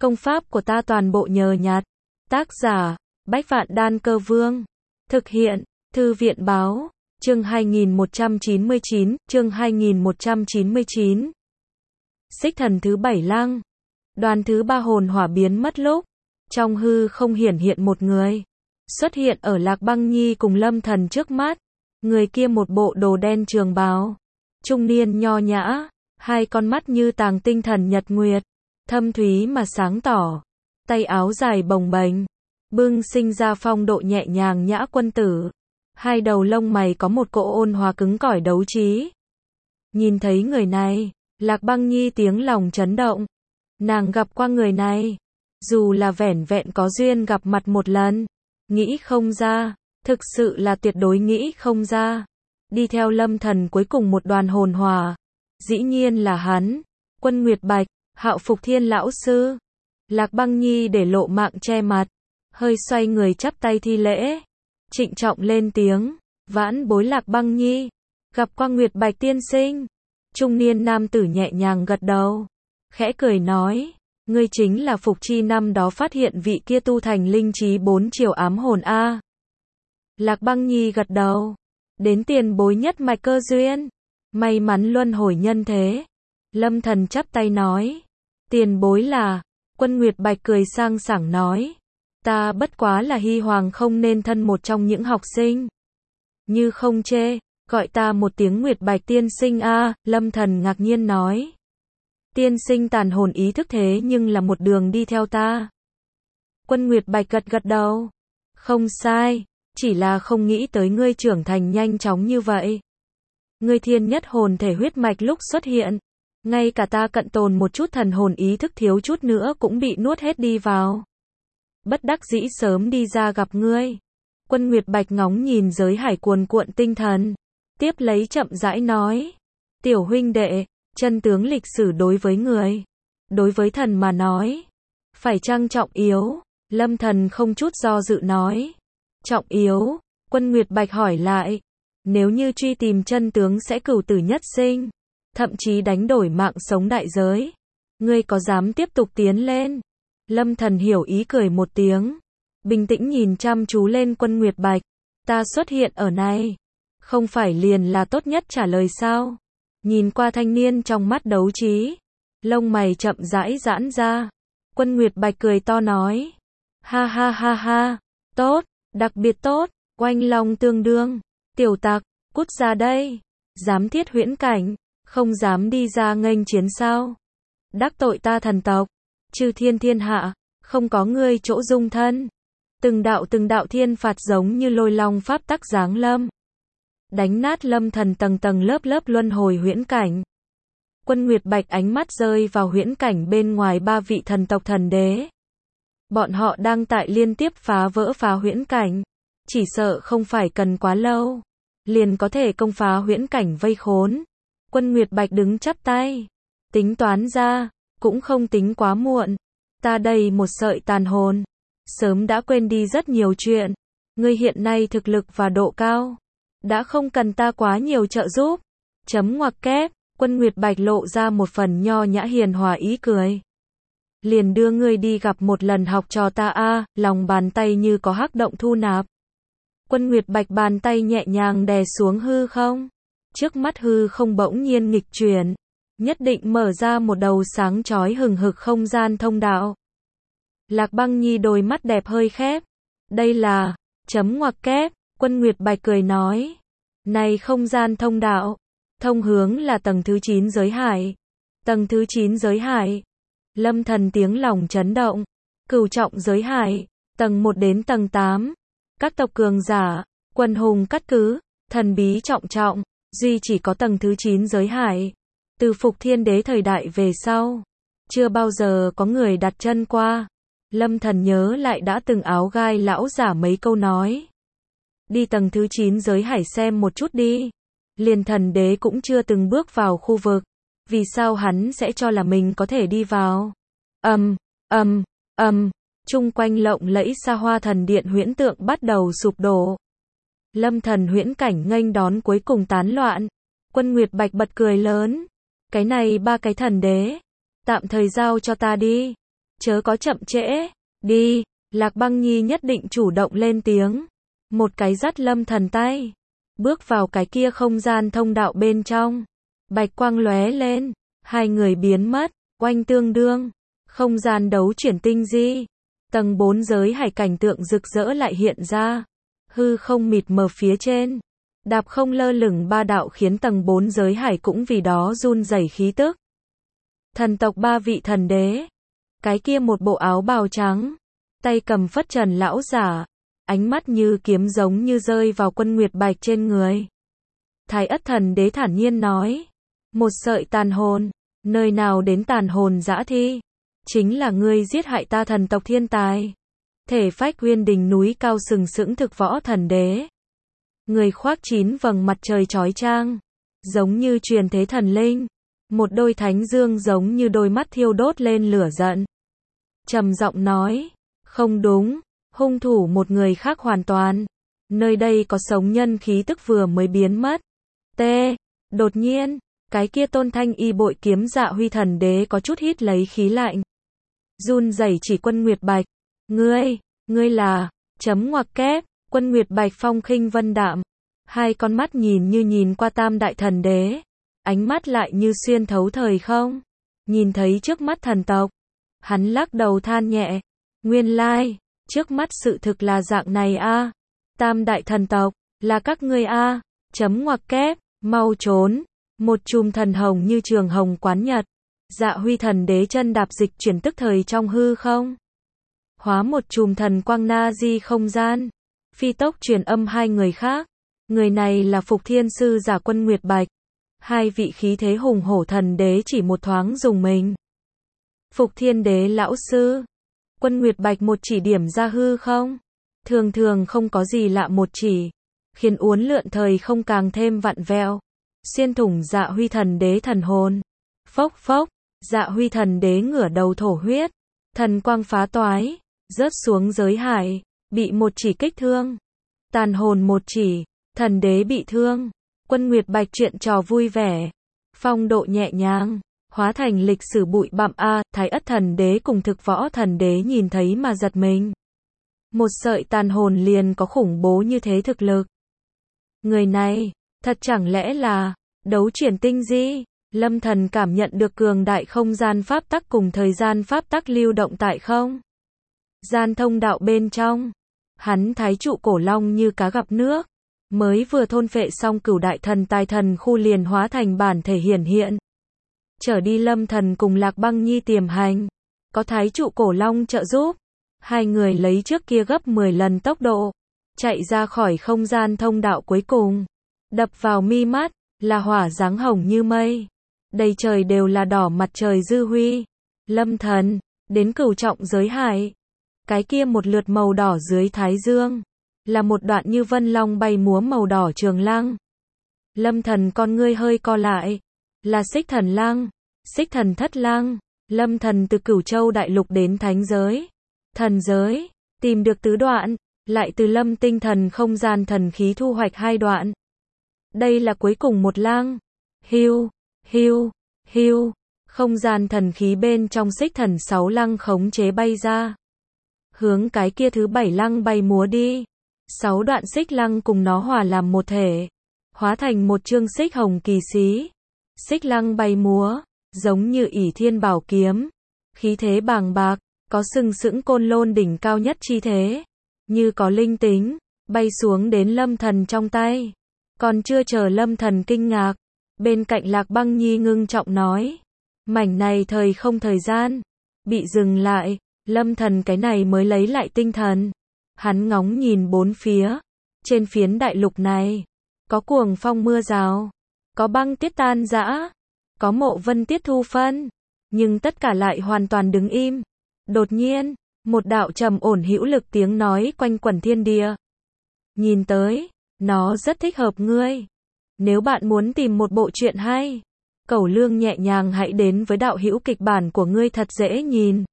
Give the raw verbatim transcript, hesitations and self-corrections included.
Công pháp của ta toàn bộ nhờ nhặt. Tác giả, Bách Vạn Đan Cơ Vương. Thực hiện, Thư viện báo, chương hai nghìn một trăm chín mươi chín, chương hai nghìn một trăm chín mươi chín. Xích thần thứ bảy lăng. Đoàn thứ ba hồn hỏa biến mất lúc, trong hư không hiển hiện một người. Xuất hiện ở Lạc Băng Nhi cùng Lâm Thần trước mắt. Người kia một bộ đồ đen trường bào. Trung niên nho nhã, hai con mắt như tàng tinh thần nhật nguyệt. Thâm thúy mà sáng tỏ. Tay áo dài bồng bềnh. Bưng sinh ra phong độ nhẹ nhàng nhã quân tử. Hai đầu lông mày có một cỗ ôn hòa cứng cỏi đấu trí. Nhìn thấy người này, Lạc Băng Nhi tiếng lòng chấn động. Nàng gặp qua người này. Dù là vẻn vẹn có duyên gặp mặt một lần. Nghĩ không ra. Thực sự là tuyệt đối nghĩ không ra. Đi theo Lâm Thần cuối cùng một đoàn hồn hỏa. Dĩ nhiên là hắn. Quân Nguyệt Bạch, Hạo Phục Thiên lão sư. Lạc Băng Nhi để lộ mạng che mặt. Hơi xoay người chắp tay thi lễ. Trịnh trọng lên tiếng. Vãn bối Lạc Băng Nhi. Gặp qua Nguyệt Bạch tiên sinh. Trung niên nam tử nhẹ nhàng gật đầu. Khẽ cười nói. Ngươi chính là Phục Chi năm đó phát hiện vị kia tu thành linh trí bốn chiều ám hồn A. Lạc Băng Nhi gật đầu. Đến tiền bối nhất mạch cơ duyên. May mắn luân hồi nhân thế. Lâm Thần chắp tay nói. Tiền bối là. Quân Nguyệt Bạch cười sang sảng nói. Ta bất quá là hy hoàng không nên thân một trong những học sinh. Như không chê, gọi ta một tiếng Nguyệt Bạch tiên sinh a. Lâm Thần ngạc nhiên nói. Tiên sinh tàn hồn ý thức thế nhưng là một đường đi theo ta. Quân Nguyệt Bạch gật gật đầu. Không sai, chỉ là không nghĩ tới ngươi trưởng thành nhanh chóng như vậy. Ngươi thiên nhất hồn thể huyết mạch lúc xuất hiện. Ngay cả ta cận tồn một chút thần hồn ý thức thiếu chút nữa cũng bị nuốt hết đi vào. Bất đắc dĩ sớm đi ra gặp ngươi. Quân Nguyệt Bạch ngóng nhìn giới hải cuồn cuộn tinh thần. Tiếp lấy chậm rãi nói. Tiểu huynh đệ, chân tướng lịch sử đối với người. Đối với thần mà nói. Phải chăng trọng yếu? Lâm Thần không chút do dự nói. Trọng yếu? Quân Nguyệt Bạch hỏi lại. Nếu như truy tìm chân tướng sẽ cửu tử nhất sinh. Thậm chí đánh đổi mạng sống đại giới. Ngươi có dám tiếp tục tiến lên? Lâm Thần hiểu ý cười một tiếng. Bình tĩnh nhìn chăm chú lên Quân Nguyệt Bạch. Ta xuất hiện ở này. Không phải liền là tốt nhất trả lời sao? Nhìn qua thanh niên trong mắt đấu trí. Lông mày chậm rãi giãn ra. Quân Nguyệt Bạch cười to nói. Ha ha ha ha. Tốt, đặc biệt tốt. Oanh long tương đương. Tiểu tặc, cút ra đây. Dám thiết huyễn cảnh. Không dám đi ra nghênh chiến sao? Đắc tội ta thần tộc. Chư thiên thiên hạ. Không có ngươi chỗ dung thân. Từng đạo từng đạo thiên phạt giống như lôi long pháp tắc giáng lâm. Đánh nát Lâm Thần tầng tầng lớp lớp luân hồi huyễn cảnh. Quân Nguyệt Bạch ánh mắt rơi vào huyễn cảnh bên ngoài ba vị thần tộc thần đế. Bọn họ đang tại liên tiếp phá vỡ phá huyễn cảnh. Chỉ sợ không phải cần quá lâu. Liền có thể công phá huyễn cảnh vây khốn. Quân Nguyệt Bạch đứng chắp tay. Tính toán ra, cũng không tính quá muộn. Ta đây một sợi tàn hồn. Sớm đã quên đi rất nhiều chuyện. Ngươi hiện nay thực lực và độ cao. Đã không cần ta quá nhiều trợ giúp. Chấm ngoặc kép. Quân Nguyệt Bạch lộ ra một phần nho nhã hiền hòa ý cười. Liền đưa ngươi đi gặp một lần học trò ta a. Lòng bàn tay như có hắc động thu nạp. Quân Nguyệt Bạch bàn tay nhẹ nhàng đè xuống hư không. Trước mắt hư không bỗng nhiên nghịch chuyển. Nhất định mở ra một đầu sáng chói hừng hực không gian thông đạo. Lạc Băng Nhi đôi mắt đẹp hơi khép. Đây là, chấm ngoặc kép. Quân Nguyệt Bạch cười nói. Này không gian thông đạo. Thông hướng là tầng thứ chín giới hải. Tầng thứ chín giới hải. Lâm Thần tiếng lòng chấn động. Cửu trọng giới hải. Tầng một đến tầng tám. Các tộc cường giả. Quần hùng cắt cứ. Thần bí trọng trọng. Duy chỉ có tầng thứ chín giới hải. Từ Phục Thiên Đế thời đại về sau. Chưa bao giờ có người đặt chân qua. Lâm Thần nhớ lại đã từng áo gai lão giả mấy câu nói. Đi tầng thứ chín giới hải xem một chút đi. Liền thần đế cũng chưa từng bước vào khu vực. Vì sao hắn sẽ cho là mình có thể đi vào? Ầm, ầm, ầm. Chung quanh lộng lẫy xa hoa thần điện huyễn tượng bắt đầu sụp đổ. Lâm Thần huyễn cảnh nghênh đón cuối cùng tán loạn. Quân Nguyệt Bạch bật cười lớn. Cái này ba cái thần đế. Tạm thời giao cho ta đi. chớ có chậm trễ, đi, Lạc Băng Nhi nhất định chủ động lên tiếng, một cái dắt Lâm Thần tay, bước vào cái kia không gian thông đạo bên trong, bạch quang lóe lên, hai người biến mất, oanh tương đương, không gian đấu chuyển tinh di, tầng bốn giới hải cảnh tượng rực rỡ lại hiện ra, hư không mịt mờ phía trên, đạp không lơ lửng ba đạo khiến tầng bốn giới hải cũng vì đó run rẩy khí tức. Thần tộc ba vị thần đế, cái kia một bộ áo bào trắng, tay cầm phất trần lão giả, ánh mắt như kiếm giống như rơi vào Quân Nguyệt Bạch trên người. Thái Ất thần đế thản nhiên nói, một sợi tàn hồn, nơi nào đến tàn hồn dã thi, chính là ngươi giết hại ta thần tộc thiên tài. Thể phách Uyên Đình núi cao sừng sững thực võ thần đế. Người khoác chín vầng mặt trời chói chang, giống như truyền thế thần linh, một đôi thánh dương giống như đôi mắt thiêu đốt lên lửa giận. Trầm giọng nói, không đúng, hung thủ một người khác hoàn toàn. Nơi đây có sống nhân khí tức vừa mới biến mất. T. Đột nhiên, cái kia tôn thanh y bội kiếm Dạ Huy thần đế có chút hít lấy khí lạnh. Run rẩy chỉ Quân Nguyệt Bạch. Ngươi, ngươi là, chấm ngoặc kép, Quân Nguyệt Bạch phong khinh vân đạm. Hai con mắt nhìn như nhìn qua tam đại thần đế. Ánh mắt lại như xuyên thấu thời không. Nhìn thấy trước mắt thần tộc. Hắn lắc đầu than nhẹ. Nguyên lai, trước mắt sự thực là dạng này a. Tam đại thần tộc, là các ngươi a. Chấm ngoặc kép, mau trốn. Một chùm thần hồng như trường hồng quán nhật. Dạ Huy thần đế chân đạp dịch chuyển tức thời trong hư không. Hóa một chùm thần quang na di không gian. Phi tốc truyền âm hai người khác. Người này là Phục Thiên Sư giả Quân Nguyệt Bạch. Hai vị khí thế hùng hổ thần đế chỉ một thoáng dùng mình. Phục Thiên đế lão sư. Quân Nguyệt Bạch một chỉ điểm ra hư không. Thường thường không có gì lạ một chỉ. Khiến uốn lượn thời không càng thêm vặn vẹo. Xuyên thủng Dạ Huy thần đế thần hồn. Phốc phốc, Dạ Huy thần đế ngửa đầu thổ huyết. Thần quang phá toái, rớt xuống giới hải, bị một chỉ kích thương. Tàn hồn một chỉ, thần đế bị thương. Quân Nguyệt Bạch chuyện trò vui vẻ. Phong độ nhẹ nhàng, hóa thành lịch sử bụi bặm a. Thái Ất thần đế cùng thực võ thần đế nhìn thấy mà giật mình. Một sợi tàn hồn liền có khủng bố như thế thực lực. Người này, thật chẳng lẽ là đấu chuyển tinh di? Lâm Thần cảm nhận được cường đại không gian pháp tắc cùng thời gian pháp tắc lưu động tại không gian thông đạo bên trong. Hắn thái trụ cổ long như cá gặp nước, mới vừa thôn phệ xong cửu đại thần tài thần khu liền hóa thành bản thể hiển hiện. Trở đi Lâm Thần cùng Lạc Băng Nhi tiềm hành, có thái trụ cổ long trợ giúp, hai người lấy trước kia gấp mười lần tốc độ, chạy ra khỏi không gian thông đạo cuối cùng. Đập vào mi mắt là hỏa dáng hồng như mây, đầy trời đều là đỏ mặt trời dư huy. Lâm Thần đến cửu trọng giới hải, cái kia một lượt màu đỏ dưới thái dương, là một đoạn như vân long bay múa màu đỏ trường lăng. Lâm Thần con ngươi hơi co lại, là Xích Thần Lăng, Xích Thần Thất Lăng. Lâm Thần từ Cửu Châu đại lục đến thánh giới, thần giới, tìm được tứ đoạn, lại từ Lâm Tinh thần không gian thần khí thu hoạch hai đoạn. Đây là cuối cùng một lăng. Hiu, hiu, hiu, không gian thần khí bên trong Xích Thần sáu lăng khống chế bay ra, hướng cái kia thứ bảy lăng bay múa đi. Sáu đoạn xích lăng cùng nó hòa làm một thể, hóa thành một chương xích hồng kỳ xí. Xích lăng bay múa, giống như ỷ thiên bảo kiếm, khí thế bàng bạc, có sừng sững côn lôn đỉnh cao nhất chi thế, như có linh tính, bay xuống đến Lâm Thần trong tay. Còn chưa chờ Lâm Thần kinh ngạc, bên cạnh Lạc Băng Nhi ngưng trọng nói, mảnh này thời không thời gian bị dừng lại. Lâm Thần cái này mới lấy lại tinh thần. Hắn ngóng nhìn bốn phía. Trên phiến đại lục này, có cuồng phong mưa rào, có băng tiết tan rã, có mộ vân tiết thu phân, nhưng tất cả lại hoàn toàn đứng im. Đột nhiên, một đạo trầm ổn hữu lực tiếng nói quanh quẩn thiên địa. Nhìn tới, nó rất thích hợp ngươi. Nếu bạn muốn tìm một bộ truyện hay, Cẩu Lương nhẹ nhàng hãy đến với đạo hữu kịch bản của ngươi thật dễ nhìn.